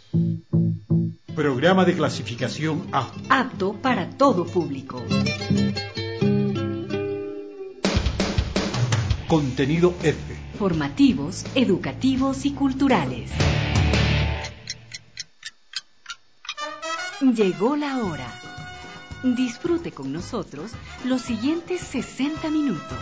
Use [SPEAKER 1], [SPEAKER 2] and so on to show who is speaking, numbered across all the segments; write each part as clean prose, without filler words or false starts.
[SPEAKER 1] Programa de clasificación A.
[SPEAKER 2] Apto para todo público.
[SPEAKER 1] Contenido F.
[SPEAKER 2] Formativos, educativos y culturales. Llegó la hora. Disfrute con nosotros los siguientes 60 minutos.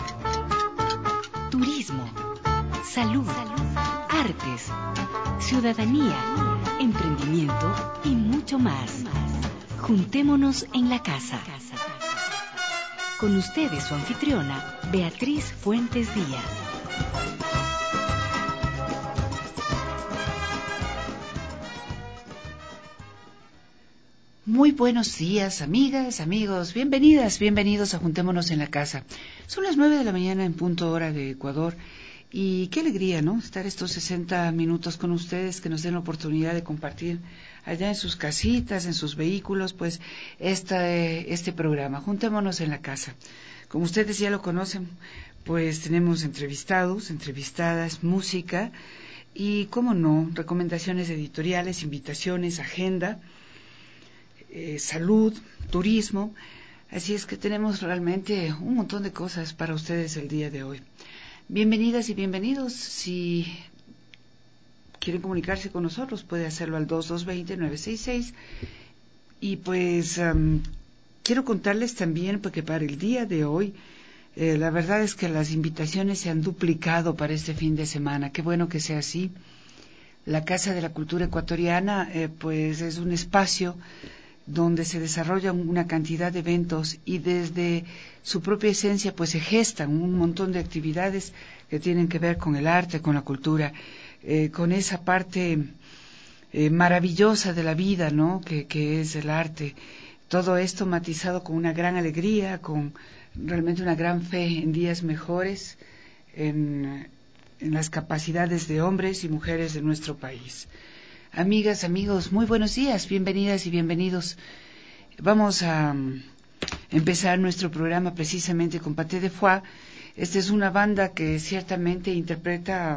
[SPEAKER 2] Turismo, salud, artes, ciudadanía, emprendimiento y mucho más. Juntémonos en la casa. Con ustedes su anfitriona, Beatriz Fuentes Díaz.
[SPEAKER 3] Muy buenos días, amigas, amigos, bienvenidos a Juntémonos en la Casa. Son las 9 de la mañana en punto hora de Ecuador y qué alegría, ¿no? Estar estos 60 minutos con ustedes, que nos den la oportunidad de compartir allá en sus casitas, en sus vehículos, pues este programa, Juntémonos en la Casa. Como ustedes ya lo conocen, pues tenemos entrevistados, entrevistadas, música y, cómo no, recomendaciones editoriales, invitaciones, agenda, salud, turismo, así es que tenemos realmente un montón de cosas para ustedes el día de hoy. Bienvenidas y bienvenidos. Si quieren comunicarse con nosotros, puede hacerlo al 2220-966 y pues quiero contarles también porque para el día de hoy la verdad es que las invitaciones se han duplicado para este fin de semana. Qué bueno que sea así. La Casa de la Cultura Ecuatoriana pues es un espacio donde se desarrollan una cantidad de eventos y desde su propia esencia pues se gestan un montón de actividades que tienen que ver con el arte, con la cultura, con esa parte maravillosa de la vida, ¿no? Que es el arte. Todo esto matizado con una gran alegría, con realmente una gran fe en días mejores, en las capacidades de hombres y mujeres de nuestro país. Amigas, amigos, muy buenos días, bienvenidas y bienvenidos. Vamos a empezar nuestro programa precisamente con Paté de Foix. Esta es una banda que ciertamente interpreta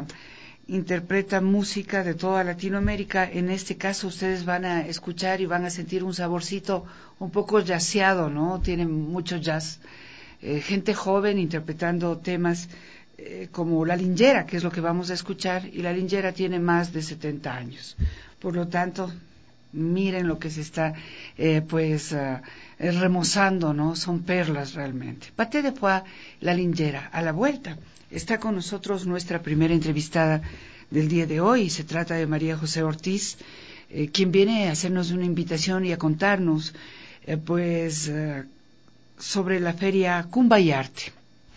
[SPEAKER 3] música de toda Latinoamérica. En este caso ustedes van a escuchar y van a sentir un saborcito un poco jazzeado, ¿no? Tienen mucho jazz. Gente joven interpretando temas como La Lingera, que es lo que vamos a escuchar, y La Lingera tiene más de 70 años. Por lo tanto, miren lo que se está remozando, ¿no? Son perlas realmente. Paté de Foix, La Lingera. A la vuelta está con nosotros nuestra primera entrevistada del día de hoy. Se trata de María José Ortiz, quien viene a hacernos una invitación y a contarnos sobre la feria Cumbayarte.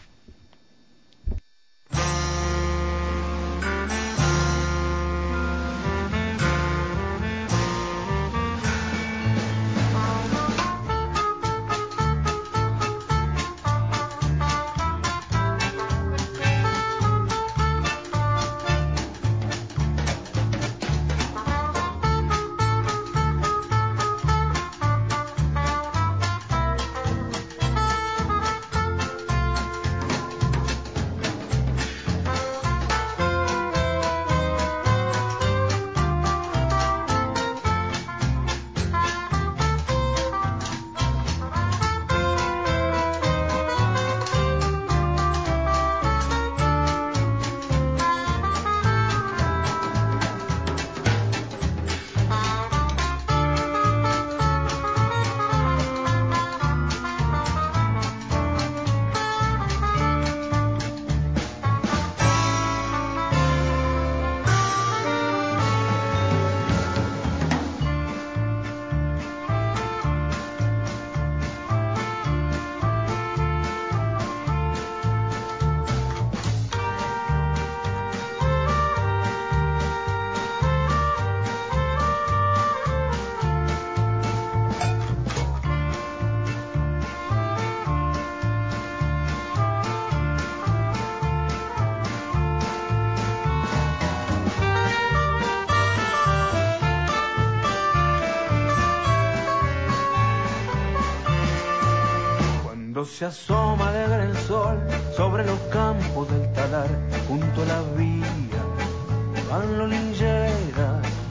[SPEAKER 4] Se asoma alegre el sol sobre los campos del talar, junto a la vía van los lingeras,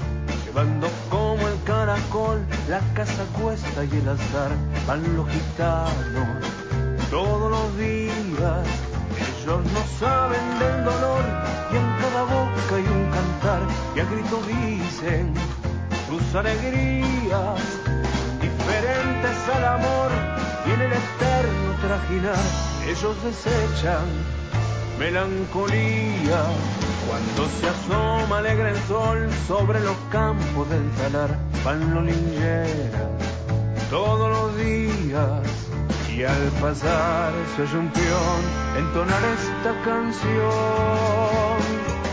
[SPEAKER 4] llevando como el caracol la casa cuesta y el azar. Van los gitanos todos los días, ellos no saben del dolor, y en cada boca hay un cantar, y al grito dicen sus alegrías, diferentes al amor, y en el eterno trajinar ellos desechan melancolía. Cuando se asoma alegre el sol sobre los campos del talar, van los lincheras todos los días, y al pasar se oye un peón entonar esta canción.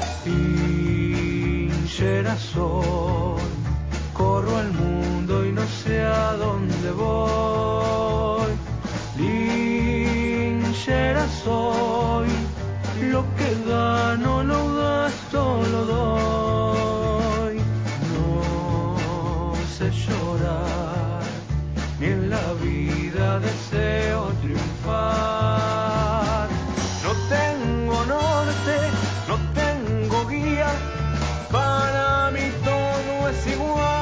[SPEAKER 4] Linchera soy, corro al mundo y no sé a dónde voy. Linchera soy, lo que gano lo gasto, lo doy. No sé llorar, ni en la vida deseo triunfar. No tengo norte, no tengo guía, para mí todo es igual.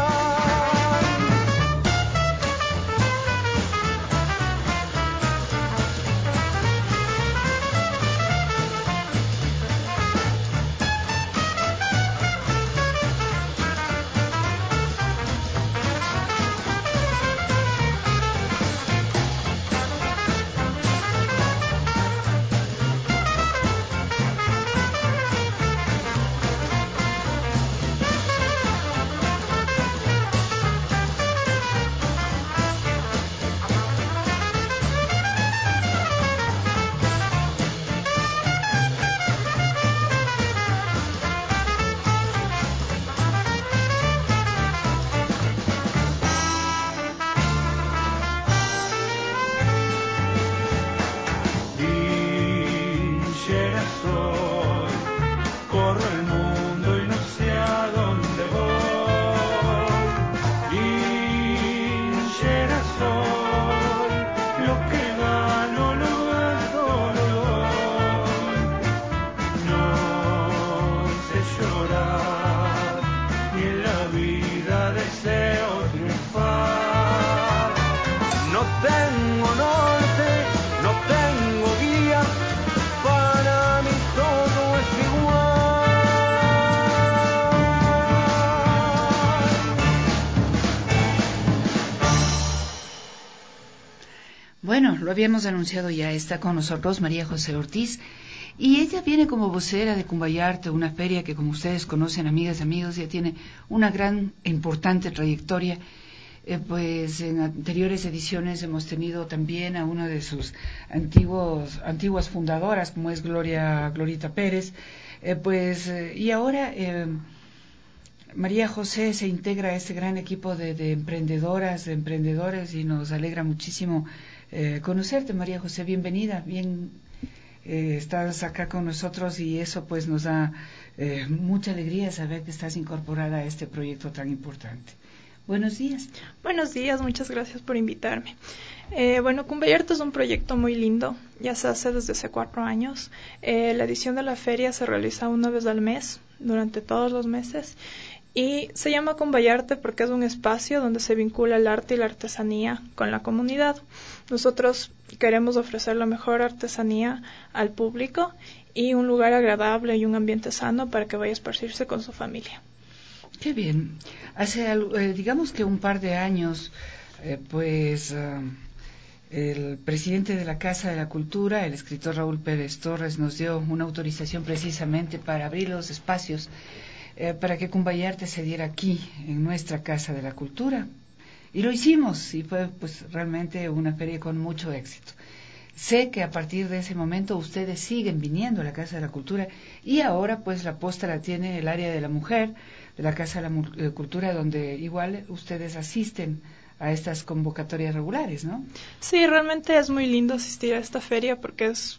[SPEAKER 3] Bueno, lo habíamos anunciado ya, está con nosotros María José Ortiz, y ella viene como vocera de Cumbayarte, una feria que, como ustedes conocen, amigas y amigos, ya tiene una gran e importante trayectoria. Pues en anteriores ediciones hemos tenido también a una de sus antiguas fundadoras, como es Glorita Pérez, y ahora María José se integra a este gran equipo de emprendedoras, de emprendedores, y nos alegra muchísimo conocerte, María José. Bienvenida, estás acá con nosotros, y eso pues nos da mucha alegría saber que estás incorporada a este proyecto tan importante. Buenos días.
[SPEAKER 5] Buenos días, muchas gracias por invitarme. Cumbayarte es un proyecto muy lindo, ya se hace desde hace 4 años. La edición de la feria se realiza una vez al mes, durante todos los meses, y se llama Cumbayarte porque es un espacio donde se vincula el arte y la artesanía con la comunidad. Nosotros queremos ofrecer la mejor artesanía al público y un lugar agradable y un ambiente sano para que vaya a esparcirse con su familia.
[SPEAKER 3] Qué bien. Hace, digamos que un par de años, el presidente de la Casa de la Cultura, el escritor Raúl Pérez Torres, nos dio una autorización precisamente para abrir los espacios para que Cumbayarte se diera aquí, en nuestra Casa de la Cultura. Y lo hicimos, y fue pues realmente una feria con mucho éxito. Sé que a partir de ese momento ustedes siguen viniendo a la Casa de la Cultura, y ahora pues la posta la tiene el área de la mujer, de la Casa de la Cultura, donde igual ustedes asisten a estas convocatorias regulares, ¿no?
[SPEAKER 5] Sí, realmente es muy lindo asistir a esta feria porque es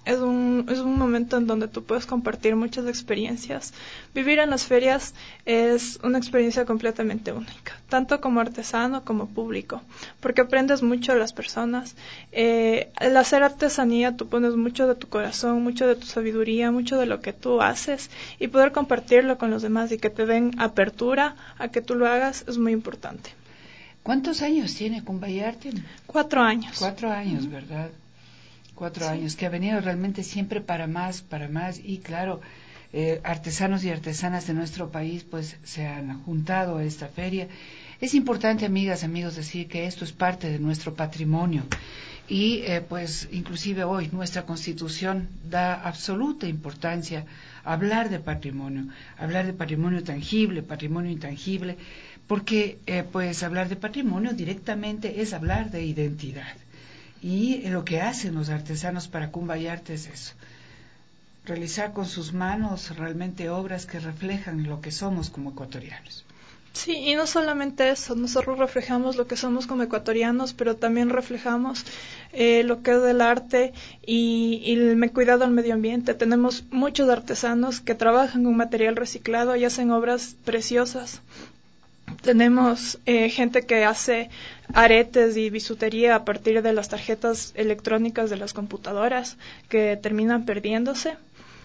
[SPEAKER 5] Es un momento en donde tú puedes compartir muchas experiencias. Vivir en las ferias es una experiencia completamente única, tanto como artesano como público, porque aprendes mucho de las personas. Al hacer artesanía tú pones mucho de tu corazón, mucho de tu sabiduría, mucho de lo que tú haces, y poder compartirlo con los demás y que te den apertura a que tú lo hagas es muy importante.
[SPEAKER 3] ¿Cuántos años tiene Cumbayarte?
[SPEAKER 5] 4 años.
[SPEAKER 3] 4 años, ¿verdad? 4 años, que ha venido realmente siempre para más, y claro, artesanos y artesanas de nuestro país pues se han juntado a esta feria. Es importante, amigas, amigos, decir que esto es parte de nuestro patrimonio y pues inclusive hoy nuestra Constitución da absoluta importancia a hablar de patrimonio tangible, patrimonio intangible, porque pues hablar de patrimonio directamente es hablar de identidad. Y lo que hacen los artesanos para Cumbayarte es eso, realizar con sus manos realmente obras que reflejan lo que somos como ecuatorianos.
[SPEAKER 5] Sí, y no solamente eso, nosotros reflejamos lo que somos como ecuatorianos, pero también reflejamos lo que es el arte y el cuidado al medio ambiente. Tenemos muchos artesanos que trabajan con material reciclado y hacen obras preciosas. Tenemos gente que hace aretes y bisutería a partir de las tarjetas electrónicas de las computadoras que terminan perdiéndose.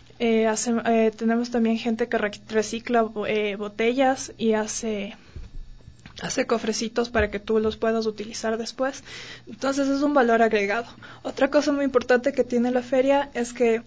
[SPEAKER 5] Tenemos también gente que recicla botellas y hace cofrecitos para que tú los puedas utilizar después. Entonces es un valor agregado. Otra cosa muy importante que tiene la feria es que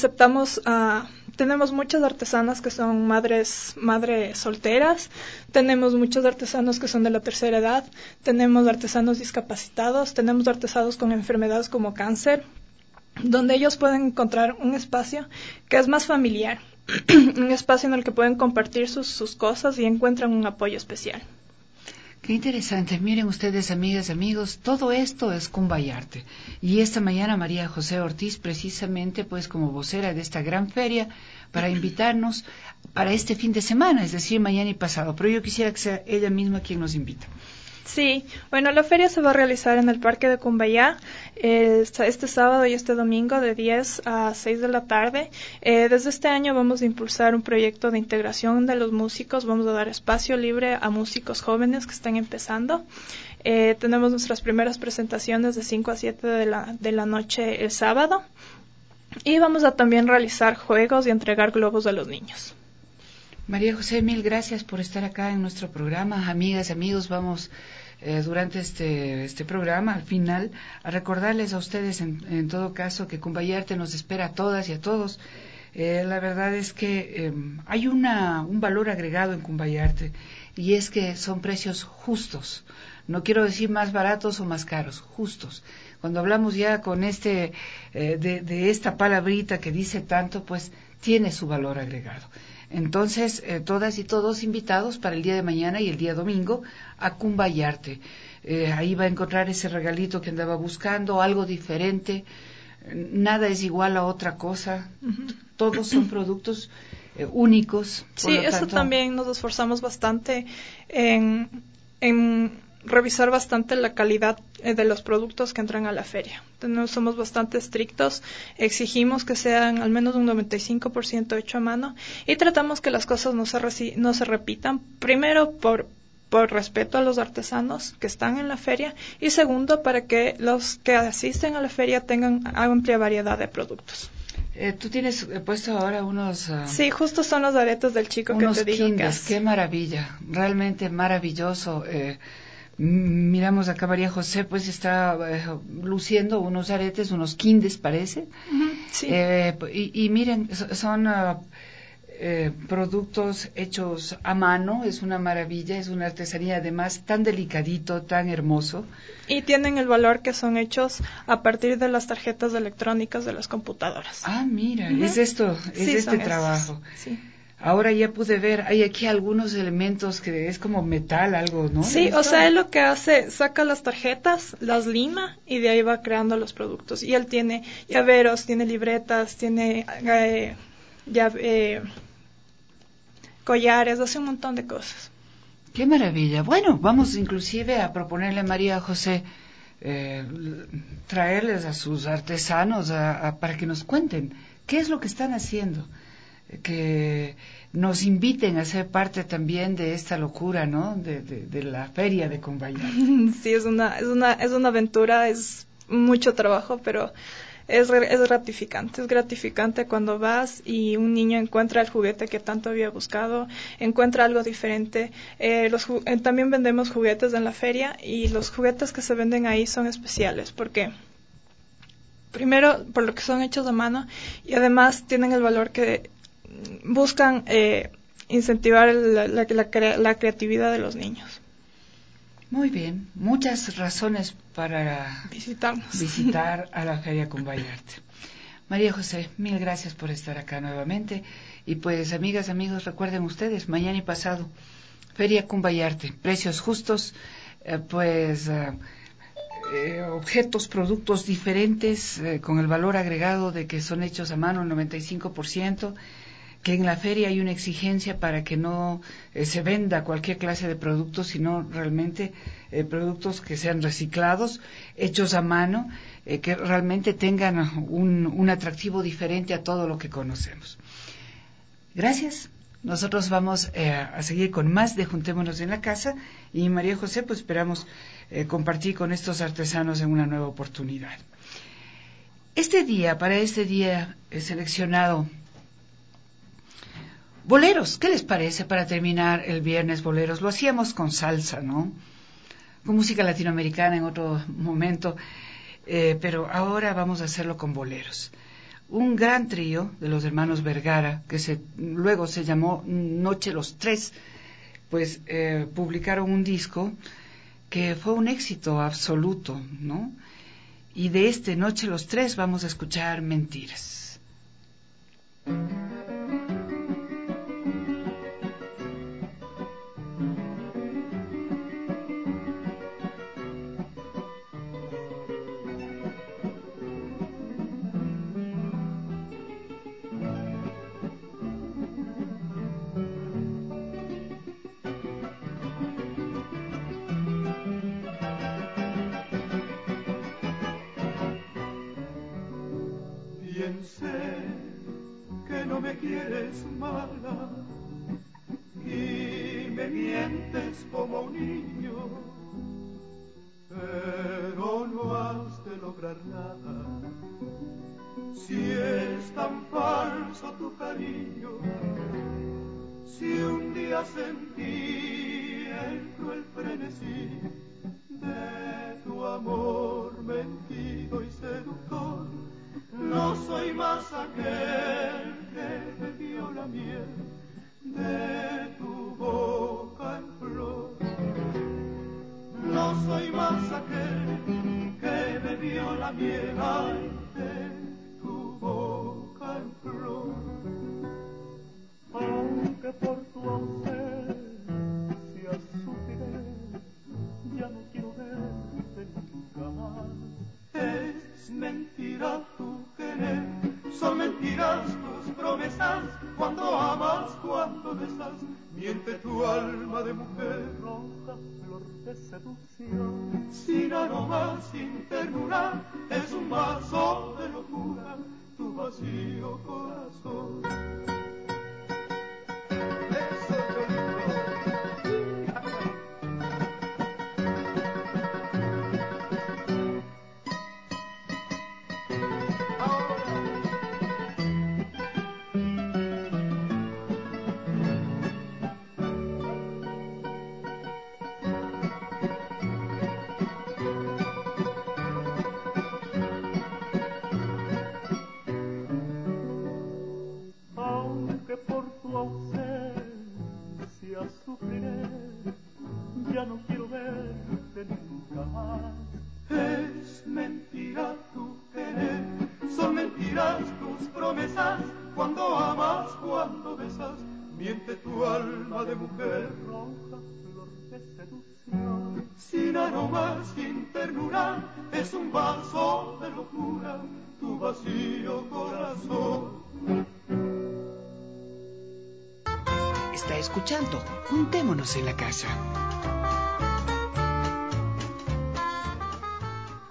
[SPEAKER 5] tenemos muchas artesanas que son madres solteras, tenemos muchos artesanos que son de la tercera edad, tenemos artesanos discapacitados, tenemos artesanos con enfermedades como cáncer, donde ellos pueden encontrar un espacio que es más familiar, un espacio en el que pueden compartir sus cosas y encuentran un apoyo especial.
[SPEAKER 3] Qué interesante. Miren ustedes, amigas, amigos, todo esto es Cumbayarte. Y esta mañana María José Ortiz, precisamente pues como vocera de esta gran feria, para invitarnos para este fin de semana, es decir, mañana y pasado. Pero yo quisiera que sea ella misma quien nos invita.
[SPEAKER 5] Sí, bueno, la feria se va a realizar en el Parque de Cumbayá este sábado y este domingo de 10 a 6 de la tarde. Desde este año vamos a impulsar un proyecto de integración de los músicos, vamos a dar espacio libre a músicos jóvenes que están empezando. Tenemos nuestras primeras presentaciones de 5 a 7 de la noche el sábado y vamos a también realizar juegos y entregar globos a los niños.
[SPEAKER 3] María José, mil gracias por estar acá en nuestro programa. Amigas, amigos, vamos durante este programa, al final, a recordarles a ustedes, en todo caso, que Cumbayarte nos espera a todas y a todos. La verdad es que hay un valor agregado en Cumbayarte, y es que son precios justos. No quiero decir más baratos o más caros, justos. Cuando hablamos ya con de esta palabrita que dice tanto, pues tiene su valor agregado. Entonces, todas y todos invitados para el día de mañana y el día domingo a Cumbayarte. Ahí va a encontrar ese regalito que andaba buscando, algo diferente. Nada es igual a otra cosa. Uh-huh. Todos son productos únicos.
[SPEAKER 5] Sí, eso también nos esforzamos bastante en revisar bastante la calidad de los productos que entran a la feria. Somos bastante estrictos, exigimos que sean al menos un 95% hecho a mano y tratamos que las cosas no se repitan, primero por respeto a los artesanos que están en la feria y segundo para que los que asisten a la feria tengan amplia variedad de productos.
[SPEAKER 3] Tú tienes puesto ahora unos...
[SPEAKER 5] sí, justo son los aretes del chico que te digo que hace.
[SPEAKER 3] Qué maravilla, realmente maravilloso. Miramos acá María José, pues está luciendo unos aretes, unos quindes parece.
[SPEAKER 5] Uh-huh, sí.
[SPEAKER 3] Y miren, son productos hechos a mano, es una maravilla, es una artesanía además tan delicadito, tan hermoso.
[SPEAKER 5] Y tienen el valor que son hechos a partir de las tarjetas electrónicas de las computadoras.
[SPEAKER 3] Ah, mira,
[SPEAKER 5] uh-huh.
[SPEAKER 3] Es esto, es sí, este trabajo.
[SPEAKER 5] Sí.
[SPEAKER 3] Ahora ya pude ver, hay aquí algunos elementos que es como metal, algo, ¿no?
[SPEAKER 5] Sí, o sea, él lo que hace, saca las tarjetas, las lima y de ahí va creando los productos. Y él tiene llaveros, tiene libretas, tiene collares, hace un montón de cosas.
[SPEAKER 3] ¡Qué maravilla! Bueno, vamos inclusive a proponerle a María José traerles a sus artesanos para que nos cuenten qué es lo que están haciendo, que nos inviten a ser parte también de esta locura, ¿no? De la feria de Combayarte.
[SPEAKER 5] Sí, es una aventura, es mucho trabajo, pero es gratificante. Es gratificante cuando vas y un niño encuentra el juguete que tanto había buscado, encuentra algo diferente. También vendemos juguetes en la feria, y los juguetes que se venden ahí son especiales porque, primero, por lo que son hechos a mano, y además tienen el valor que buscan incentivar la creatividad de los niños.
[SPEAKER 3] Muy bien, muchas razones para visitar a la Feria Combayarte. María José, mil gracias por estar acá nuevamente. Y pues, amigas, amigos, recuerden ustedes, mañana y pasado, Feria Combayarte, precios justos, objetos, productos diferentes, con el valor agregado de que son hechos a mano, 95%, que en la feria hay una exigencia para que no se venda cualquier clase de productos, sino realmente productos que sean reciclados, hechos a mano, que realmente tengan un atractivo diferente a todo lo que conocemos. Gracias. Nosotros vamos a seguir con más de Juntémonos en la Casa, y María José, pues esperamos compartir con estos artesanos en una nueva oportunidad. Para este día he seleccionado boleros. ¿Qué les parece para terminar el viernes, boleros? Lo hacíamos con salsa, ¿no? Con música latinoamericana en otro momento, pero ahora vamos a hacerlo con boleros. Un gran trío de los hermanos Vergara, que luego se llamó Noche los Tres, pues publicaron un disco que fue un éxito absoluto, ¿no? Y de este Noche los Tres vamos a escuchar Mentiras.
[SPEAKER 4] Bien sé que no me quieres mala y me mientes como un niño, pero no has de lograr nada si es tan falso tu cariño. Si un día sentí el cruel frenesí de tu amor mentido y seductor, no soy más aquel que bebió la miel de tu boca en flor. No soy más aquel que bebió la miel de tu boca en flor. Aunque por tu ausencia sufriré, ya no quiero verte nunca más. Es mentira tu querer, son mentiras tus promesas, cuando amas, cuando besas, miente tu alma de mujer. Roja flor de seducción, sin aroma, sin ternura, es un vaso de locura, tu vacío corazón. Aunque por tu ausencia sufriré, ya no quiero verte nunca más. Es mentira tu querer, son mentiras tus promesas, cuando amas, cuando besas, miente tu alma de mujer. Roja flor de seducción, sin aroma, sin ternura, es un vaso de locura, tu vacío corazón.
[SPEAKER 3] Está escuchando Juntémonos en la Casa.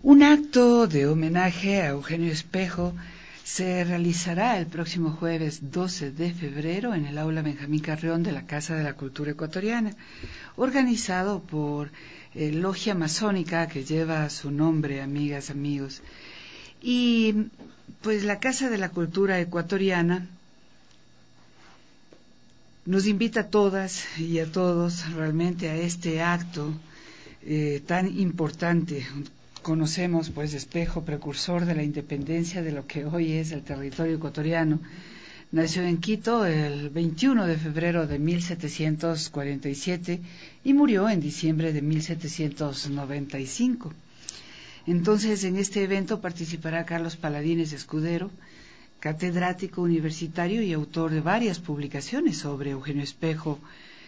[SPEAKER 3] Un acto de homenaje a Eugenio Espejo se realizará el próximo jueves 12 de febrero en el aula Benjamín Carrión de la Casa de la Cultura Ecuatoriana, organizado por Logia Masónica que lleva su nombre, amigas, amigos. Y pues la Casa de la Cultura Ecuatoriana nos invita a todas y a todos realmente a este acto tan importante. Conocemos pues Espejo, precursor de la independencia de lo que hoy es el territorio ecuatoriano. Nació en Quito el 21 de febrero de 1747 y murió en diciembre de 1795. Entonces, en este evento participará Carlos Paladines Escudero, catedrático universitario y autor de varias publicaciones sobre Eugenio Espejo.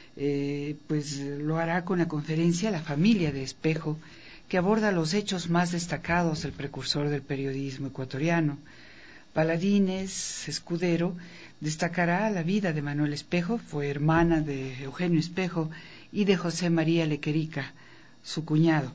[SPEAKER 3] Pues lo hará con la conferencia La familia de Espejo, que aborda los hechos más destacados del precursor del periodismo ecuatoriano. Paladines Escudero destacará la vida de Manuel Espejo, fue hermana de Eugenio Espejo y de José María Lequerica, su cuñado.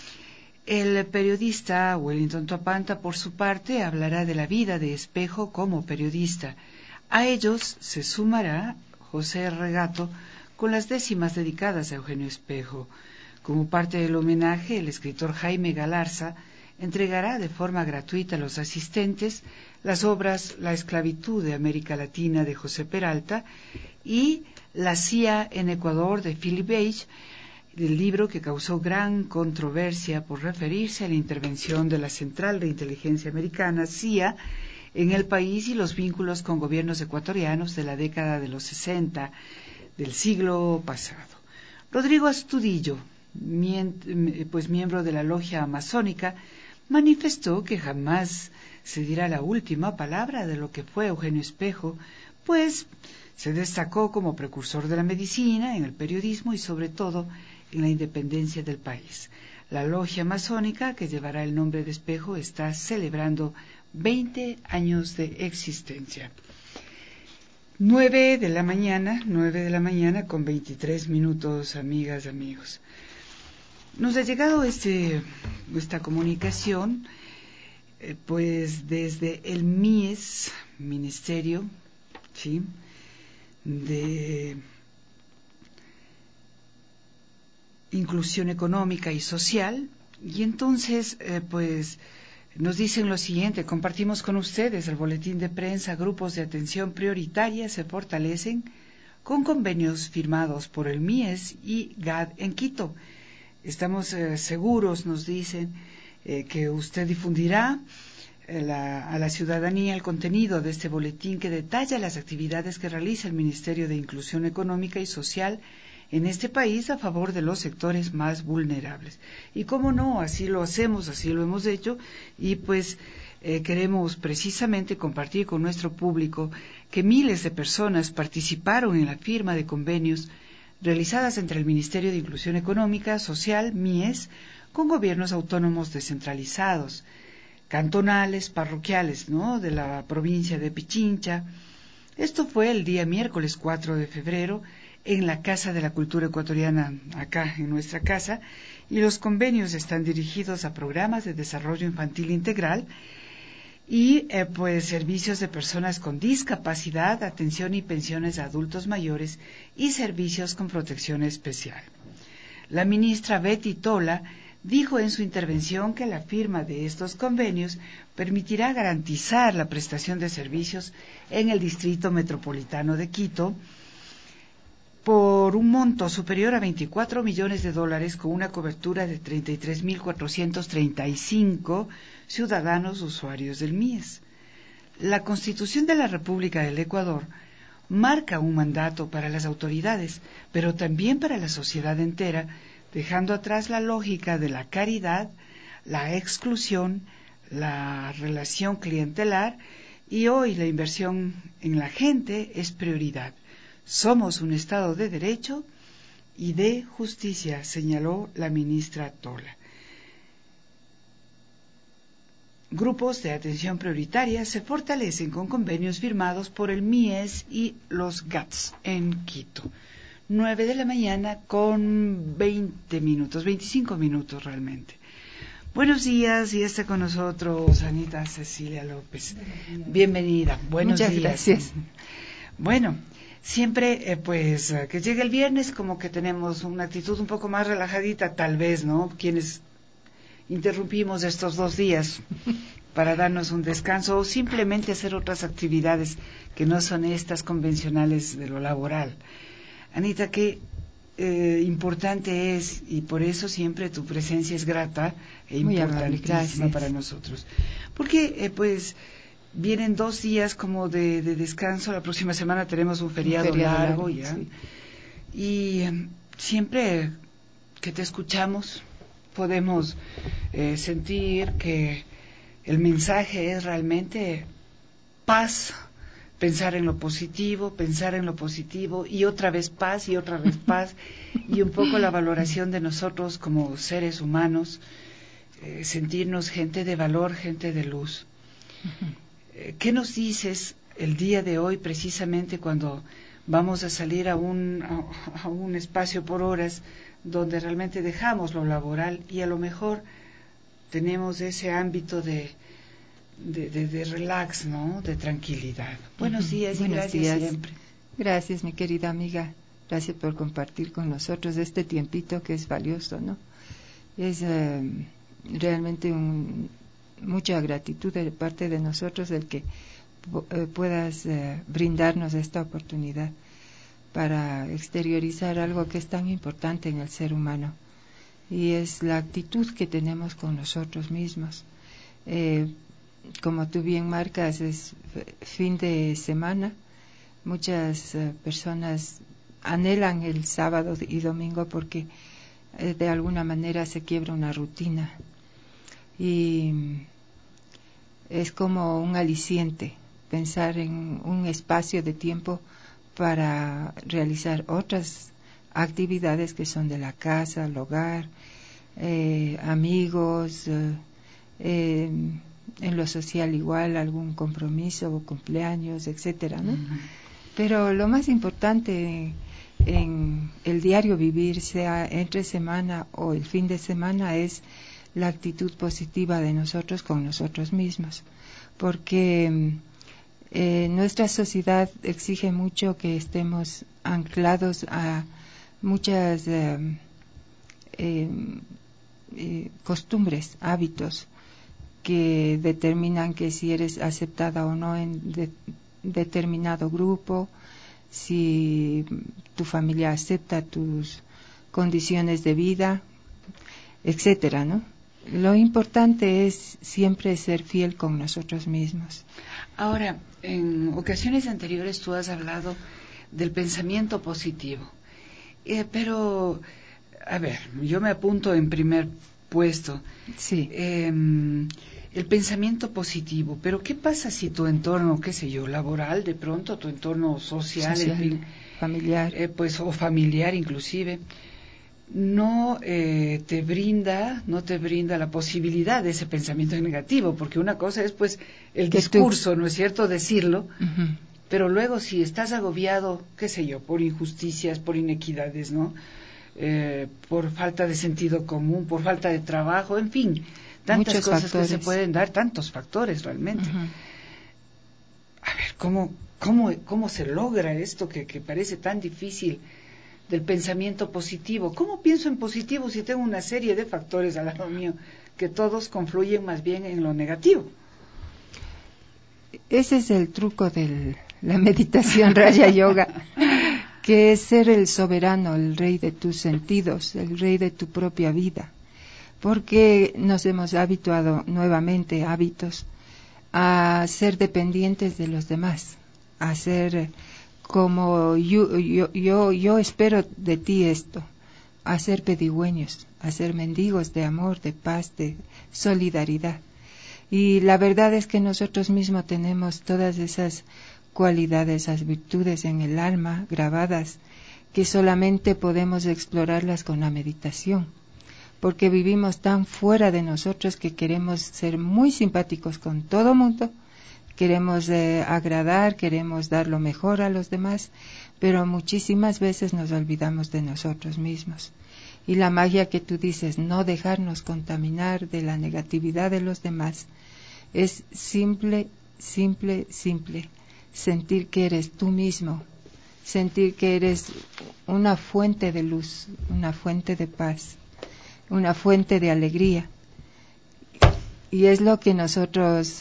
[SPEAKER 3] El periodista Wellington Topanta, por su parte, hablará de la vida de Espejo como periodista. A ellos se sumará José Regato con las décimas dedicadas a Eugenio Espejo. Como parte del homenaje, el escritor Jaime Galarza entregará de forma gratuita a los asistentes las obras La esclavitud de América Latina de José Peralta y La CIA en Ecuador de Philip Page, del libro que causó gran controversia por referirse a la intervención de la Central de Inteligencia Americana, CIA, en el país y los vínculos con gobiernos ecuatorianos de la década de los 60 del siglo pasado. Rodrigo Astudillo, pues miembro de la logia masónica, manifestó que jamás se dirá la última palabra de lo que fue Eugenio Espejo, pues se destacó como precursor de la medicina, en el periodismo y sobre todo en la independencia del país. La logia masónica, que llevará el nombre de Espejo, está celebrando 20 años de existencia. 9 de la mañana con 23 minutos, amigas, amigos. Nos ha llegado esta comunicación, pues desde el MIES, Ministerio, ¿sí?, de Inclusión Económica y Social, y entonces, pues, nos dicen lo siguiente: compartimos con ustedes el boletín de prensa. Grupos de atención prioritaria se fortalecen con convenios firmados por el MIES y GAD en Quito. Estamos seguros, nos dicen, que usted difundirá a la ciudadanía el contenido de este boletín que detalla las actividades que realiza el Ministerio de Inclusión Económica y Social en este país a favor de los sectores más vulnerables. Y cómo no, así lo hacemos, así lo hemos hecho, y pues queremos precisamente compartir con nuestro público que miles de personas participaron en la firma de convenios realizadas entre el Ministerio de Inclusión Económica, Social, MIES, con gobiernos autónomos descentralizados, cantonales, parroquiales, ¿no?, de la provincia de Pichincha. Esto fue el día miércoles 4 de febrero en la Casa de la Cultura Ecuatoriana, acá en nuestra casa, y los convenios están dirigidos a programas de desarrollo infantil integral y pues servicios de personas con discapacidad, atención y pensiones a adultos mayores y servicios con protección especial. La ministra Betty Tola dijo en su intervención que la firma de estos convenios permitirá garantizar la prestación de servicios en el Distrito Metropolitano de Quito por un monto superior a $24 millones con una cobertura de 33.435 ciudadanos usuarios del MIES. La Constitución de la República del Ecuador marca un mandato para las autoridades, pero también para la sociedad entera, dejando atrás la lógica de la caridad, la exclusión, la relación clientelar, y hoy la inversión en la gente es prioridad. Somos un Estado de Derecho y de Justicia, señaló la ministra Tola. Grupos de atención prioritaria se fortalecen con convenios firmados por el MIES y los GATS en Quito. 9 de la mañana con 25 minutos realmente. Buenos días, y está con nosotros Anita Cecilia López. Bienvenida, buenos
[SPEAKER 6] días.
[SPEAKER 3] Muchas gracias. Bueno, siempre que llegue el viernes como que tenemos una actitud un poco más relajadita, tal vez, ¿no? Quienes interrumpimos estos 2 días para darnos un descanso o simplemente hacer otras actividades que no son estas convencionales de lo laboral. Anita, qué importante es, y por eso siempre tu presencia es grata e importantísima para nosotros. Porque vienen 2 días como de descanso, la próxima semana tenemos un feriado largo ya, sí. Y siempre que te escuchamos podemos sentir que el mensaje es realmente paz, pensar en lo positivo y otra vez paz y un poco la valoración de nosotros como seres humanos, sentirnos gente de valor, gente de luz. ¿Qué nos dices el día de hoy precisamente cuando vamos a salir a un espacio por horas donde realmente dejamos lo laboral y a lo mejor tenemos ese ámbito de relax, ¿no? De tranquilidad. Buenos días y gracias siempre.
[SPEAKER 6] Gracias, mi querida amiga. Gracias por compartir con nosotros este tiempito que es valioso, ¿no? Es realmente mucha gratitud de parte de nosotros el que puedas brindarnos esta oportunidad para exteriorizar algo que es tan importante en el ser humano, y es la actitud que tenemos con nosotros mismos. Como tú bien marcas, es fin de semana. Muchas personas anhelan el sábado y domingo porque de alguna manera se quiebra una rutina y es como un aliciente pensar en un espacio de tiempo para realizar otras actividades que son de la casa, el hogar, amigos, en lo social igual, algún compromiso o cumpleaños, etcétera, ¿no? Pero lo más importante en el diario vivir, sea entre semana o el fin de semana, es la actitud positiva de nosotros con nosotros mismos, porque nuestra sociedad exige mucho que estemos anclados a muchas costumbres, hábitos que determinan que si eres aceptada o no en determinado grupo, si tu familia acepta tus condiciones de vida, etcétera, ¿no? Lo importante es siempre ser fiel con nosotros mismos.
[SPEAKER 3] Ahora, en ocasiones anteriores tú has hablado del pensamiento positivo, pero, a ver, yo me apunto en primer puesto.
[SPEAKER 6] Sí.
[SPEAKER 3] El pensamiento positivo, pero ¿qué pasa si tu entorno, qué sé yo, laboral, de pronto, tu entorno social en fin,
[SPEAKER 6] familiar,
[SPEAKER 3] o familiar inclusive, no te brinda la posibilidad de ese pensamiento negativo, porque una cosa es pues el discurso, ¿no es cierto?, decirlo, pero luego si estás agobiado, qué sé yo, por injusticias, por inequidades, ¿no?, por falta de sentido común, por falta de trabajo, en fin, tantas
[SPEAKER 6] muchos
[SPEAKER 3] cosas
[SPEAKER 6] factores
[SPEAKER 3] que se pueden dar, tantos factores realmente. A ver, ¿cómo se logra esto que parece tan difícil del pensamiento positivo? ¿Cómo pienso en positivo si tengo una serie de factores al lado mío que todos confluyen más bien en lo negativo?
[SPEAKER 6] Ese es el truco de la meditación Raja Yoga, que es ser el soberano, el rey de tus sentidos, el rey de tu propia vida, porque nos hemos habituado nuevamente, hábitos, a ser dependientes de los demás, a ser como yo espero de ti esto, a ser pedigüeños, a ser mendigos de amor, de paz, de solidaridad. Y la verdad es que nosotros mismos tenemos todas esas cualidades, esas virtudes en el alma grabadas, que solamente podemos explorarlas con la meditación, porque vivimos tan fuera de nosotros que queremos ser muy simpáticos con todo mundo, queremos agradar, queremos dar lo mejor a los demás, pero muchísimas veces nos olvidamos de nosotros mismos. Y la magia que tú dices, no dejarnos contaminar de la negatividad de los demás, es simple, simple, simple. Sentir que eres tú mismo, sentir que eres una fuente de luz, una fuente de paz, una fuente de alegría. Y es lo que nosotros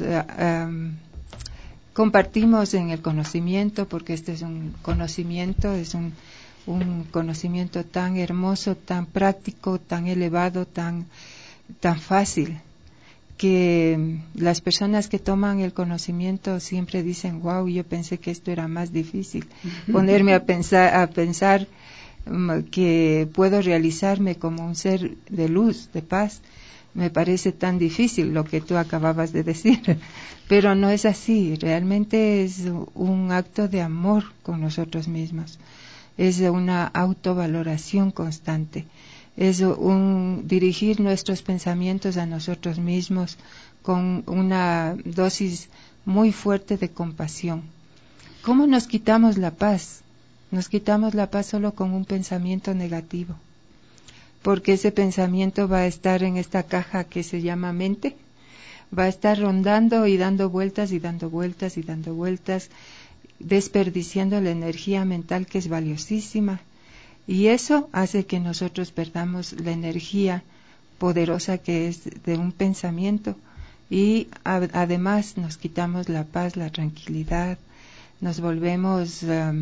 [SPEAKER 6] compartimos en el conocimiento, porque este es un conocimiento, es un conocimiento tan hermoso, tan práctico, tan elevado, tan fácil, que las personas que toman el conocimiento siempre dicen, wow, yo pensé que esto era más difícil. Ponerme a pensar que puedo realizarme como un ser de luz, de paz, me parece tan difícil lo que tú acababas de decir. Pero no es así, realmente es un acto de amor con nosotros mismos. Es una autovaloración constante, es un dirigir nuestros pensamientos a nosotros mismos con una dosis muy fuerte de compasión. ¿Cómo nos quitamos la paz? Nos quitamos la paz solo con un pensamiento negativo, porque ese pensamiento va a estar en esta caja que se llama mente, va a estar rondando y dando vueltas y dando vueltas y dando vueltas, desperdiciando la energía mental que es valiosísima, y eso hace que nosotros perdamos la energía poderosa que es de un pensamiento, y además nos quitamos la paz, la tranquilidad, nos volvemos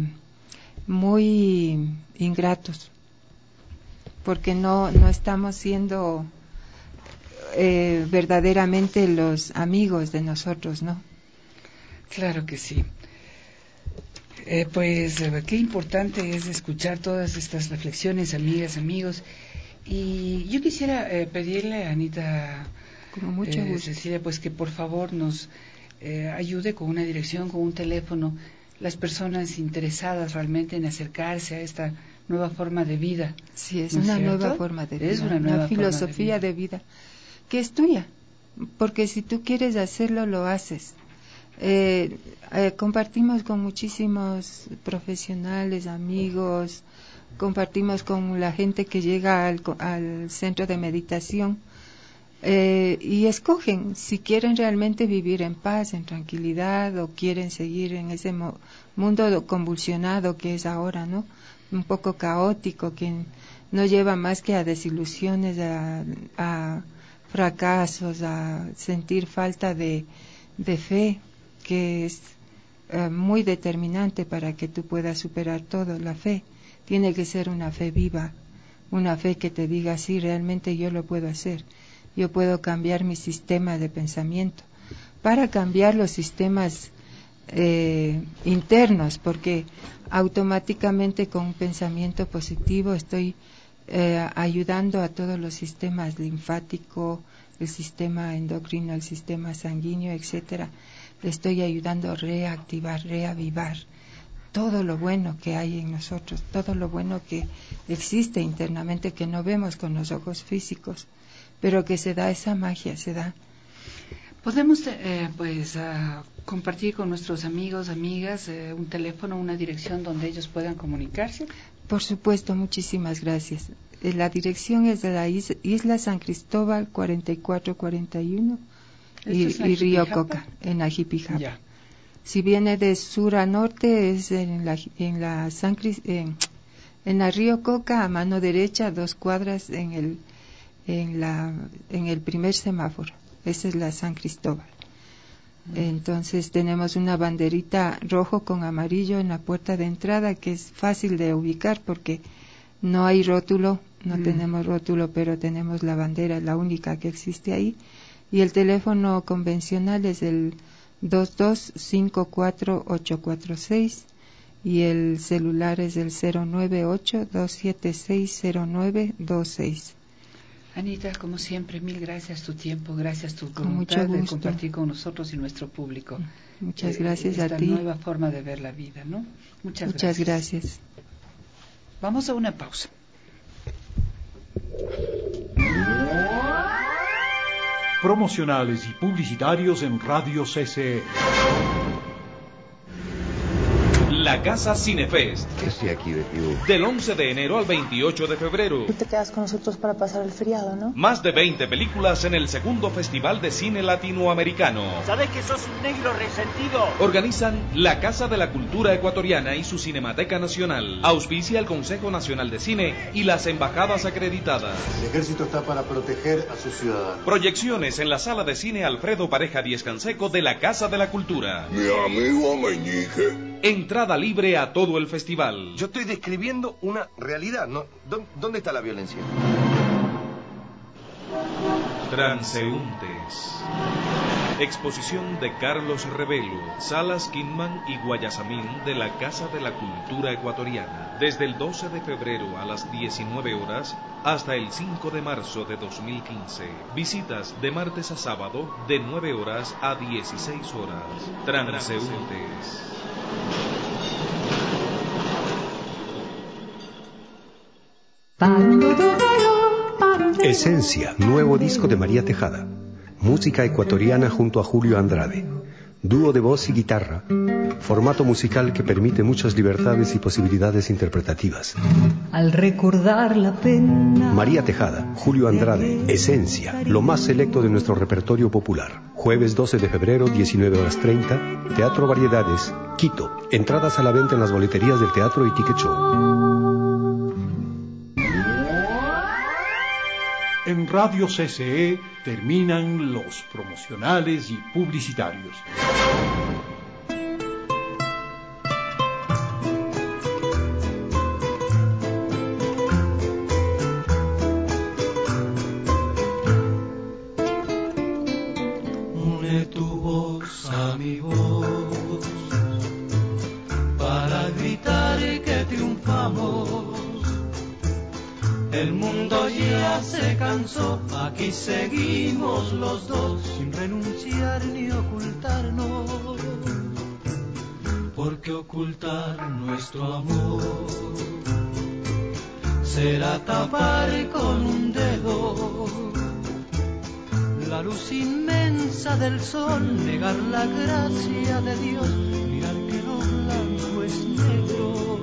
[SPEAKER 6] muy ingratos, porque no estamos siendo verdaderamente los amigos de nosotros, ¿no?
[SPEAKER 3] Claro que sí. Qué importante es escuchar todas estas reflexiones, amigas, amigos. Y yo quisiera pedirle a Anita,
[SPEAKER 6] con mucho gusto,
[SPEAKER 3] Cecilia, pues que por favor nos ayude con una dirección, con un teléfono, las personas interesadas realmente en acercarse a esta nueva forma de vida.
[SPEAKER 6] Sí, es
[SPEAKER 3] ¿no
[SPEAKER 6] una
[SPEAKER 3] cierto?
[SPEAKER 6] nueva forma de vida,
[SPEAKER 3] es una
[SPEAKER 6] filosofía de vida que es tuya, porque si tú quieres hacerlo, lo haces. Compartimos con muchísimos profesionales, amigos, compartimos con la gente que llega al centro de meditación, y escogen si quieren realmente vivir en paz, en tranquilidad, o quieren seguir en ese mundo convulsionado que es ahora, ¿no? Un poco caótico, que no lleva más que a desilusiones, a fracasos, a sentir falta de fe, que es muy determinante para que tú puedas superar todo. La fe tiene que ser una fe viva, una fe que te diga, sí, realmente yo lo puedo hacer, yo puedo cambiar mi sistema de pensamiento. Para cambiar los sistemas internos, porque automáticamente con un pensamiento positivo estoy ayudando a todos los sistemas linfático, el sistema endocrino, el sistema sanguíneo, etcétera. Le estoy ayudando a reactivar, reavivar todo lo bueno que hay en nosotros, todo lo bueno que existe internamente, que no vemos con los ojos físicos, pero que se da esa magia, se da.
[SPEAKER 3] Podemos compartir con nuestros amigos, amigas, un teléfono, una dirección donde ellos puedan comunicarse.
[SPEAKER 6] Por supuesto, muchísimas gracias. La dirección es de la Isla San Cristóbal 4441 y Río Coca, en Ajipijapa.
[SPEAKER 3] Ya.
[SPEAKER 6] Si viene de sur a norte es en la Río Coca, a mano derecha, 2 cuadras en el primer semáforo. Esa es la San Cristóbal. Entonces tenemos una banderita rojo con amarillo en la puerta de entrada, que es fácil de ubicar porque no hay rótulo, no tenemos rótulo, pero tenemos la bandera, la única que existe ahí. Y el teléfono convencional es el 2254-846 y el celular es el 098-276-0926.
[SPEAKER 3] Anita, como siempre, mil gracias tu tiempo, gracias tu voluntad de compartir con nosotros y nuestro público.
[SPEAKER 6] Muchas gracias a ti.
[SPEAKER 3] Esta nueva forma de ver la vida, ¿no? Muchas
[SPEAKER 6] gracias.
[SPEAKER 3] Vamos a una pausa.
[SPEAKER 1] Promocionales y publicitarios en Radio CCE. La la Casa Cinefest.
[SPEAKER 7] ¿Qué estoy aquí metido?
[SPEAKER 1] Del 11 de enero al 28 de febrero.
[SPEAKER 8] Tú te quedas con nosotros para pasar el feriado, ¿no?
[SPEAKER 1] Más de 20 películas en el segundo Festival de Cine Latinoamericano.
[SPEAKER 9] ¿Sabes que sos un negro resentido?
[SPEAKER 1] Organizan la Casa de la Cultura Ecuatoriana y su Cinemateca Nacional. Auspicia el Consejo Nacional de Cine y las embajadas acreditadas.
[SPEAKER 10] El ejército está para proteger a sus ciudadanos.
[SPEAKER 1] Proyecciones en la Sala de Cine Alfredo Pareja Díez Canseco de la Casa de la Cultura.
[SPEAKER 11] Mi amigo Meñique.
[SPEAKER 1] Entrada libre a todo el festival.
[SPEAKER 7] Yo estoy describiendo una realidad, ¿no? ¿Dónde está la violencia?
[SPEAKER 1] Transeúntes. Exposición de Carlos Rebelo, Salas Kidman y Guayasamín de la Casa de la Cultura Ecuatoriana. Desde el 12 de febrero a las 19 horas hasta el 5 de marzo de 2015. Visitas de martes a sábado de 9 horas a 16 horas. Transeúntes.
[SPEAKER 12] Esencia, nuevo disco de María Tejada. Música ecuatoriana junto a Julio Andrade. Dúo de voz y guitarra. Formato musical que permite muchas libertades y posibilidades interpretativas.
[SPEAKER 13] Al recordar la pena.
[SPEAKER 12] María Tejada, Julio Andrade, Esencia, lo más selecto de nuestro repertorio popular. Jueves 12 de febrero, 19:30, Teatro Variedades, Quito. Entradas a la venta en las boleterías del teatro y Ticket Show.
[SPEAKER 1] En Radio CCE terminan los promocionales y publicitarios.
[SPEAKER 4] Une tu voz a mi voz para gritar que triunfamos. El mundo ya se cansó, aquí seguimos los dos, sin renunciar ni ocultarnos, porque ocultar nuestro amor será tapar con un dedo la luz inmensa del sol, negar la gracia de Dios, mirar que lo blanco es negro.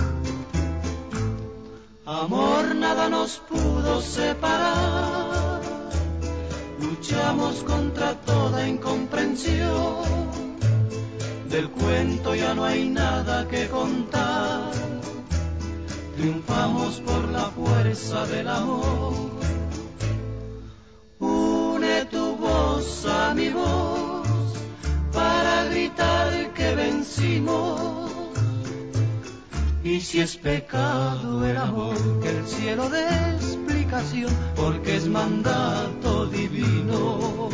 [SPEAKER 4] Amor, nada nos pudo separar, luchamos contra toda incomprensión, del cuento ya no hay nada que contar, triunfamos por la fuerza del amor. Une tu voz a mi voz para gritar que vencimos. Y si es pecado el amor, que el cielo dé explicación, porque es mandato divino.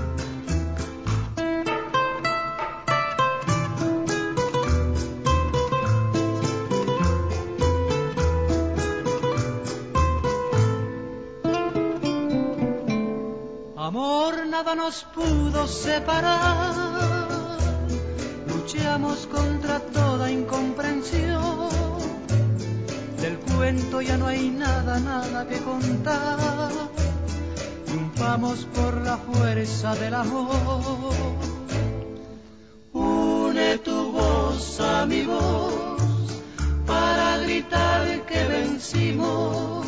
[SPEAKER 4] Amor, nada nos pudo separar, luchamos contra toda incomprensión, del cuento ya no hay nada, nada que contar, triunfamos por la fuerza del amor. Une tu voz a mi voz para gritar que vencimos.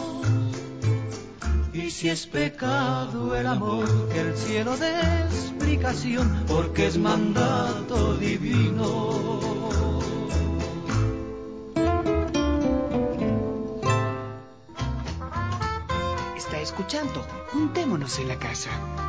[SPEAKER 4] Y si es pecado el amor, que el cielo dé explicación, porque es mandato divino.
[SPEAKER 3] Está escuchando Juntémonos en la Casa.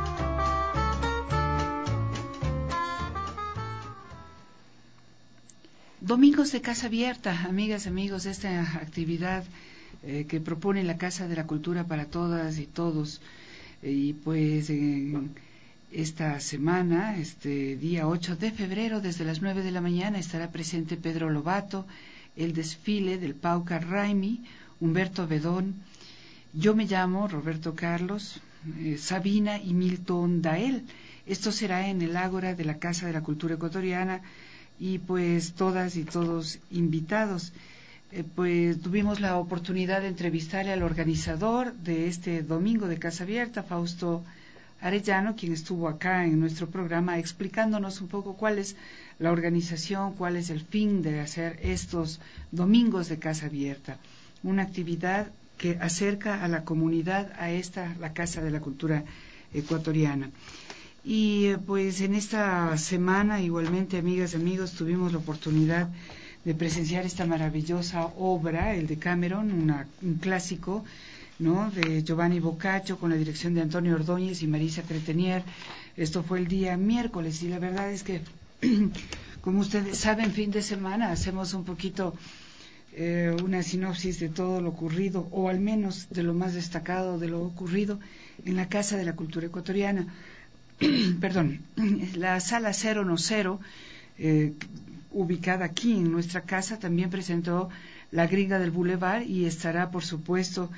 [SPEAKER 3] Domingos de Casa Abierta, amigas, amigos, esta actividad que propone la Casa de la Cultura para todas y todos. Y pues esta semana, día 8 de febrero, desde las 9 de la mañana, estará presente Pedro Lobato, el desfile del Pauca Raimi, Humberto Bedón. Yo me llamo Roberto Carlos, Sabina y Milton Dael. Esto será en el Ágora de la Casa de la Cultura Ecuatoriana y pues todas y todos invitados. Pues tuvimos la oportunidad de entrevistarle al organizador de este domingo de Casa Abierta, Fausto Arellano, quien estuvo acá en nuestro programa explicándonos un poco cuál es la organización, cuál es el fin de hacer estos domingos de Casa Abierta, una actividad que acerca a la comunidad a la Casa de la Cultura Ecuatoriana. Y pues en esta semana, igualmente, amigas y amigos, tuvimos la oportunidad de presenciar esta maravillosa obra, el Decameron, un clásico, ¿no?, de Giovanni Boccaccio, con la dirección de Antonio Ordóñez y Marisa Cretenier. Esto fue el día miércoles, y la verdad es que, como ustedes saben, fin de semana hacemos un poquito una sinopsis de todo lo ocurrido, o al menos de lo más destacado de lo ocurrido en la Casa de la Cultura Ecuatoriana. Perdón, la Sala 010, ubicada aquí en nuestra casa, también presentó La Gringa del Boulevard, y estará, por supuesto,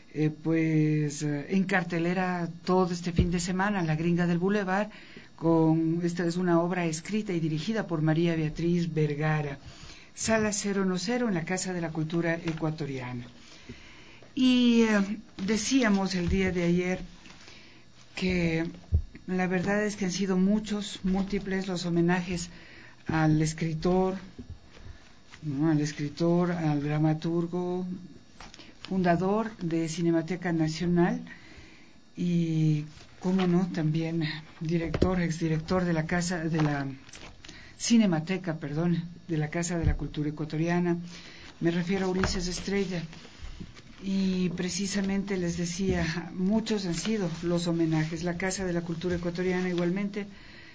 [SPEAKER 3] en cartelera todo este fin de semana, La Gringa del Boulevard. Esta es una obra escrita y dirigida por María Beatriz Vergara. Sala 010 en la Casa de la Cultura Ecuatoriana. Y decíamos el día de ayer que la verdad es que han sido múltiples los homenajes al escritor, ¿no?, al dramaturgo, fundador de Cinemateca Nacional y, cómo no, también exdirector de la Cinemateca, de la Casa de la Cultura Ecuatoriana. Me refiero a Ulises Estrella. Y precisamente les decía, muchos han sido los homenajes. La Casa de la Cultura Ecuatoriana igualmente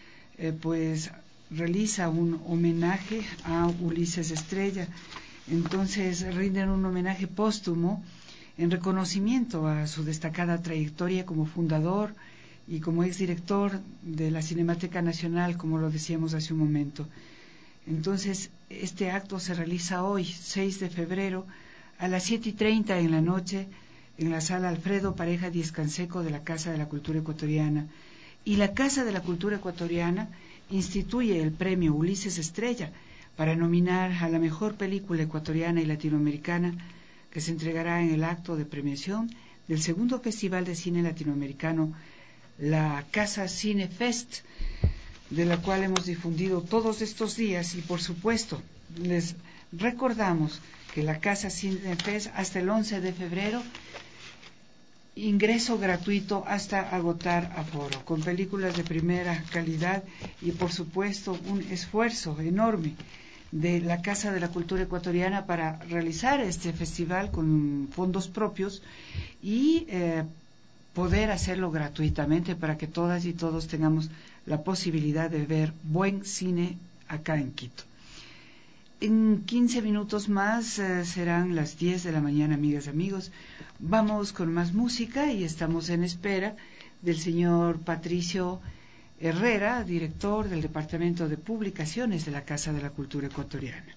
[SPEAKER 3] realiza un homenaje a Ulises Estrella. Entonces rinden un homenaje póstumo en reconocimiento a su destacada trayectoria como fundador y como exdirector de la Cinemateca Nacional, como lo decíamos hace un momento. Entonces este acto se realiza hoy, 6 de febrero, a las 7:30 en la noche, en la Sala Alfredo Pareja Díez Canseco de la Casa de la Cultura Ecuatoriana. Y la Casa de la Cultura Ecuatoriana instituye el premio Ulises Estrella para nominar a la mejor película ecuatoriana y latinoamericana, que se entregará en el acto de premiación del segundo Festival de Cine Latinoamericano, la Casa Cine Fest, de la cual hemos difundido todos estos días. Y por supuesto les recordamos que la Casa Cine Fest hasta el 11 de febrero, ingreso gratuito hasta agotar aforo, con películas de primera calidad, y por supuesto un esfuerzo enorme de la Casa de la Cultura Ecuatoriana para realizar este festival con fondos propios y poder hacerlo gratuitamente para que todas y todos tengamos la posibilidad de ver buen cine acá en Quito. En 15 minutos más serán las 10 de la mañana, amigas y amigos. Vamos con más música y estamos en espera del señor Patricio Herrera, director del Departamento de Publicaciones de la Casa de la Cultura Ecuatoriana.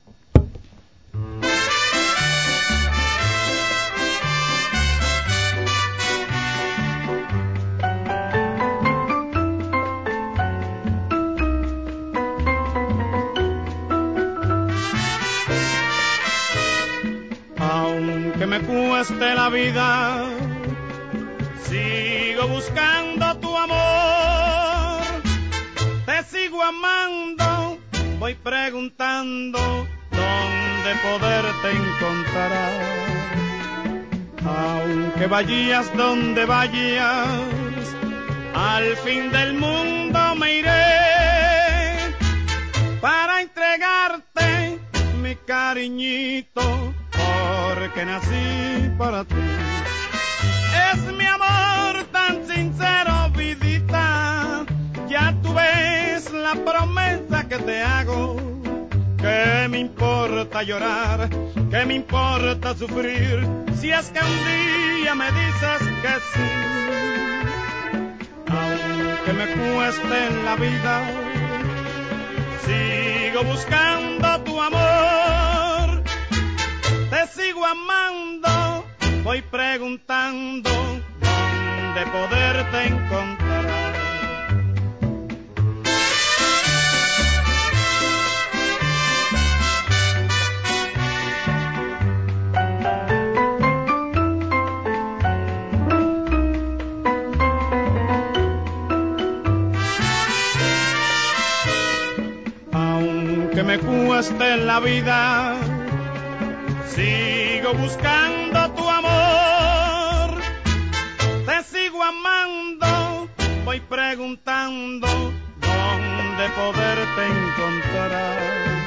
[SPEAKER 14] Aunque me cueste la vida, sigo buscando tu amor, te sigo amando, voy preguntando dónde poderte encontrar. Aunque vayas donde vayas, al fin del mundo me iré para entregarte mi cariñito, porque nací para ti. Es mi amor tan sincero, vidita, ya tú ves la promesa que te hago. ¿Qué me importa llorar? ¿Qué me importa sufrir? Si es que un día me dices que sí. Aunque me cueste en la vida, sigo buscando tu amor, te sigo amando, voy preguntando dónde poderte encontrar. cueste la vida, sigo buscando tu amor, te sigo amando, voy preguntando dónde poderte encontrar.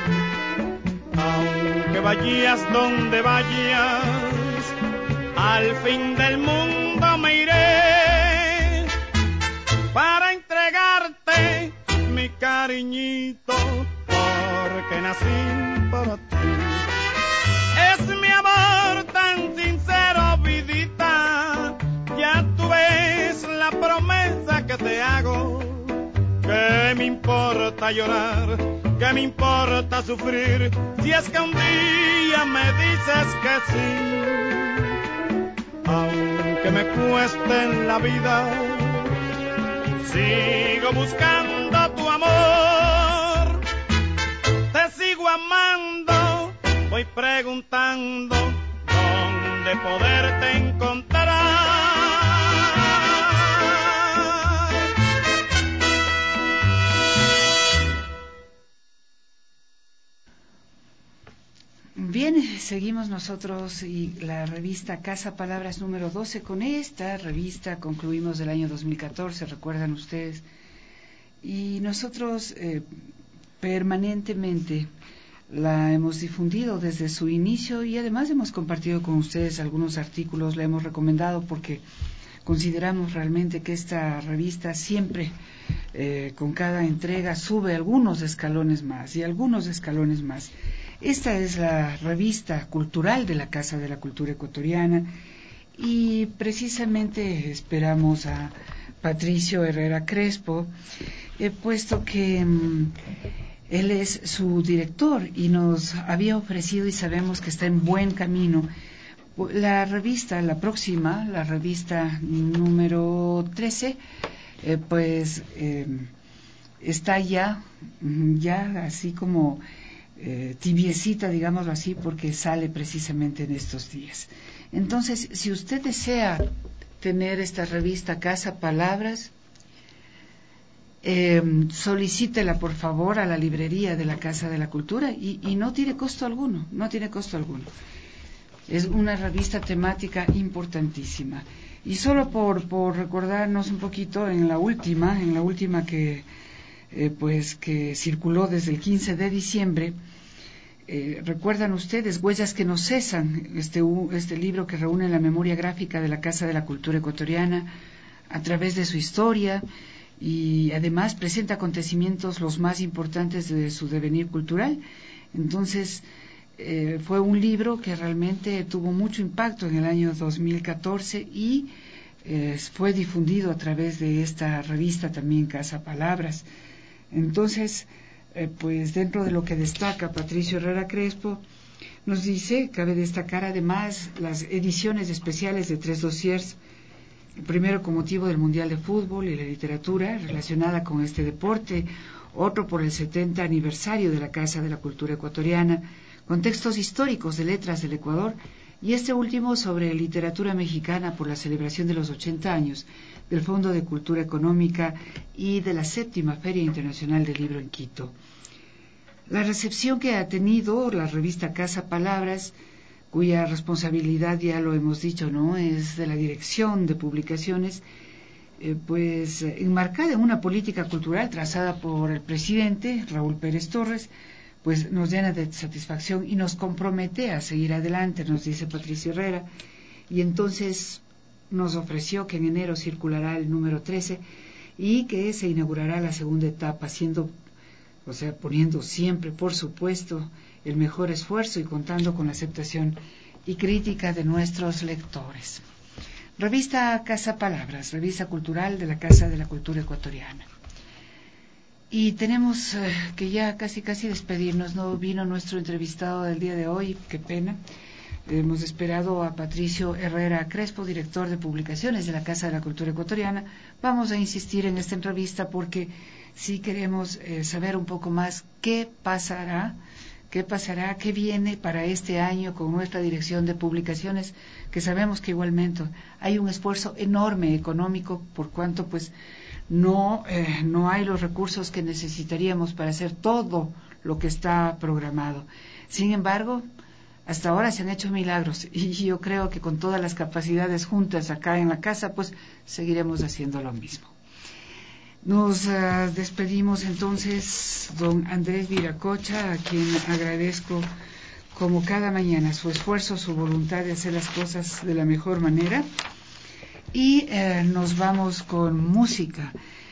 [SPEAKER 14] Aunque vayas donde vayas, al fin del mundo me iré para entregarte mi cariñito, porque nací para ti. Es mi amor tan sincero, vidita, ya tú ves la promesa que te hago. ¿Qué me importa llorar? ¿Qué me importa sufrir? Si es que un día me dices que sí, aunque me cueste la vida, sigo buscando tu amor, te sigo amando, voy preguntando dónde poderte encontrar.
[SPEAKER 3] Bien, seguimos nosotros y la revista Casa Palabras número 12. Con esta revista concluimos el año 2014, recuerdan ustedes, y nosotros permanentemente la hemos difundido desde su inicio y además hemos compartido con ustedes algunos artículos, la hemos recomendado porque consideramos realmente que esta revista siempre con cada entrega sube algunos escalones más y algunos escalones más. Esta es la revista cultural de la Casa de la Cultura Ecuatoriana y precisamente esperamos a Patricio Herrera Crespo, puesto que él es su director y nos había ofrecido y sabemos que está en buen camino. La revista, la próxima, la revista número 13, está ya así como tibiecita, digámoslo así, porque sale precisamente en estos días. Entonces, si usted desea tener esta revista Casa Palabras, solicítela por favor a la librería de la Casa de la Cultura y no tiene costo alguno, no tiene costo alguno. Es una revista temática importantísima. Y solo por recordarnos un poquito, en la última que que circuló desde el 15 de diciembre, recuerdan ustedes, Huellas que no cesan, este libro que reúne la memoria gráfica de la Casa de la Cultura Ecuatoriana a través de su historia y además presenta acontecimientos los más importantes de su devenir cultural. Entonces, fue un libro que realmente tuvo mucho impacto en el año 2014 y fue difundido a través de esta revista también Casa Palabras. Entonces, dentro de lo que destaca Patricio Herrera Crespo, nos dice, cabe destacar además las ediciones especiales de 3 dossiers, el primero con motivo del Mundial de Fútbol y la literatura relacionada con este deporte, otro por el 70 aniversario de la Casa de la Cultura Ecuatoriana, contextos históricos de letras del Ecuador, y este último sobre literatura mexicana por la celebración de los 80 años del Fondo de Cultura Económica y de la 7ª Feria Internacional del Libro en Quito. La recepción que ha tenido la revista Casa Palabras, cuya responsabilidad, ya lo hemos dicho, ¿no?, es de la Dirección de Publicaciones, enmarcada en una política cultural trazada por el presidente Raúl Pérez Torres, pues nos llena de satisfacción y nos compromete a seguir adelante, nos dice Patricio Herrera, y entonces nos ofreció que en enero circulará el número 13 y que se inaugurará la segunda etapa, poniendo siempre, por supuesto, el mejor esfuerzo y contando con la aceptación y crítica de nuestros lectores. Revista Casa Palabras, revista cultural de la Casa de la Cultura Ecuatoriana. Y tenemos que ya casi despedirnos. No vino nuestro entrevistado del día de hoy, qué pena. Hemos esperado a Patricio Herrera Crespo, director de publicaciones de la Casa de la Cultura Ecuatoriana. Vamos a insistir en esta entrevista porque sí queremos saber un poco más qué pasará, qué viene para este año con nuestra dirección de publicaciones, que sabemos que igualmente hay un esfuerzo enorme económico por cuanto no hay los recursos que necesitaríamos para hacer todo lo que está programado. Sin embargo, hasta ahora se han hecho milagros y yo creo que con todas las capacidades juntas acá en la casa, pues seguiremos haciendo lo mismo. Nos despedimos entonces, don Andrés Viracocha, a quien agradezco como cada mañana su esfuerzo, su voluntad de hacer las cosas de la mejor manera. Y nos vamos con música.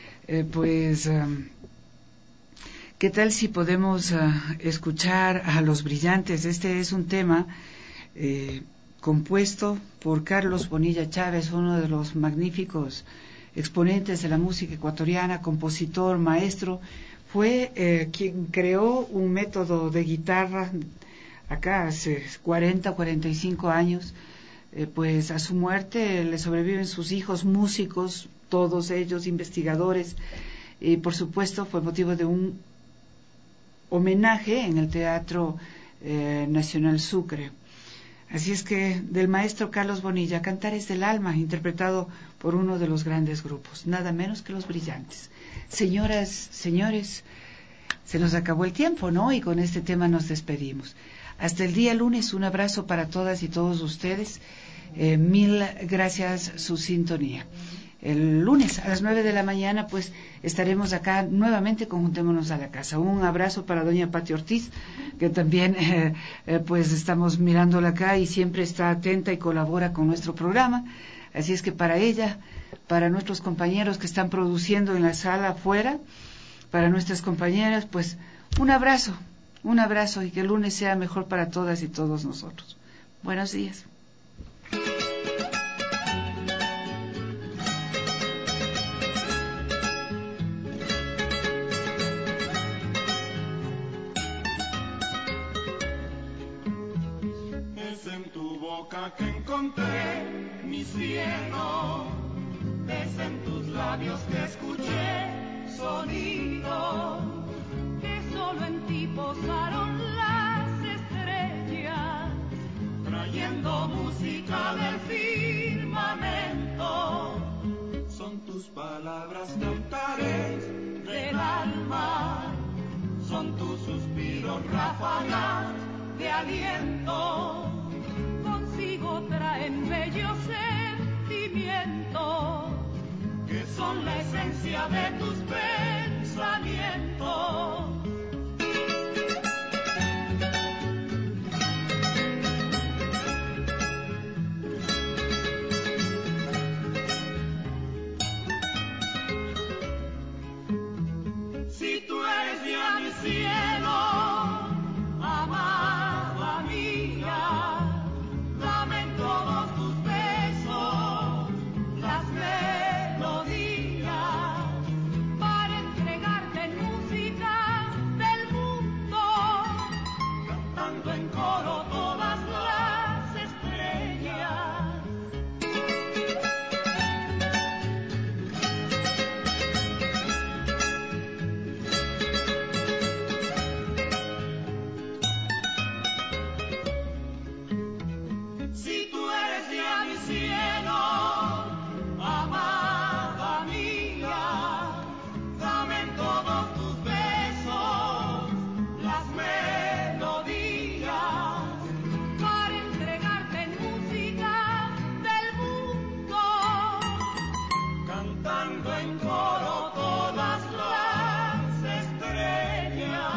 [SPEAKER 3] ¿Qué tal si podemos escuchar a Los Brillantes? Este es un tema compuesto por Carlos Bonilla Chávez, uno de los magníficos exponentes de la música ecuatoriana, compositor, maestro. Fue quien creó un método de guitarra acá hace 45 años. Pues a su muerte le sobreviven sus hijos músicos, todos ellos investigadores, y por supuesto fue motivo de un homenaje en el Teatro Nacional Sucre. Así es que del maestro Carlos Bonilla, Cantares del Alma, interpretado por uno de los grandes grupos, nada menos que Los Brillantes. Señoras, señores, se nos acabó el tiempo, ¿no? Y con este tema nos despedimos. Hasta el día lunes, un abrazo para todas y todos ustedes. Mil gracias su sintonía. El lunes a las 9 de la mañana pues estaremos acá nuevamente con Juntémonos a la Casa. Un abrazo para doña Pati Ortiz, que también pues estamos mirándola acá y siempre está atenta y colabora con nuestro programa. Así es que para ella, para nuestros compañeros que están produciendo en la sala afuera, para nuestras compañeras, pues un abrazo y que el lunes sea mejor para todas y todos nosotros. Buenos días.
[SPEAKER 14] Es en tu boca que encontré mi cielo, es en tus labios que escuché sonido, que solo en ti posaron las estrellas, trayendo música del firmamento. Son tus palabras cantares del alma, son tus suspiros ráfagas de aliento, consigo traen bellos sentimientos, que son la esencia de tus pensamientos. Si tú eres ya mi cielo, amada mía, dame en todos tus besos las melodías para entregarte en música del mundo, cantando en coro todas las estrellas. Si tú eres ya mi cielo, amada mía, dame en todos tus besos las melodías para entregarte en música del mundo, cantando en coro todas las estrellas.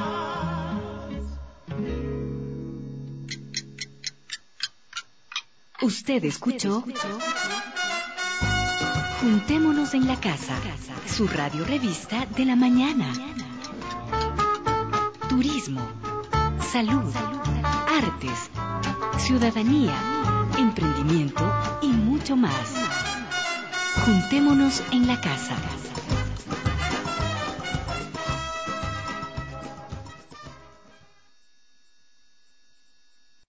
[SPEAKER 2] Usted escuchó Juntémonos en la Casa, su radio revista de la mañana. Turismo, salud, artes, ciudadanía, emprendimiento y mucho más. Juntémonos en la Casa.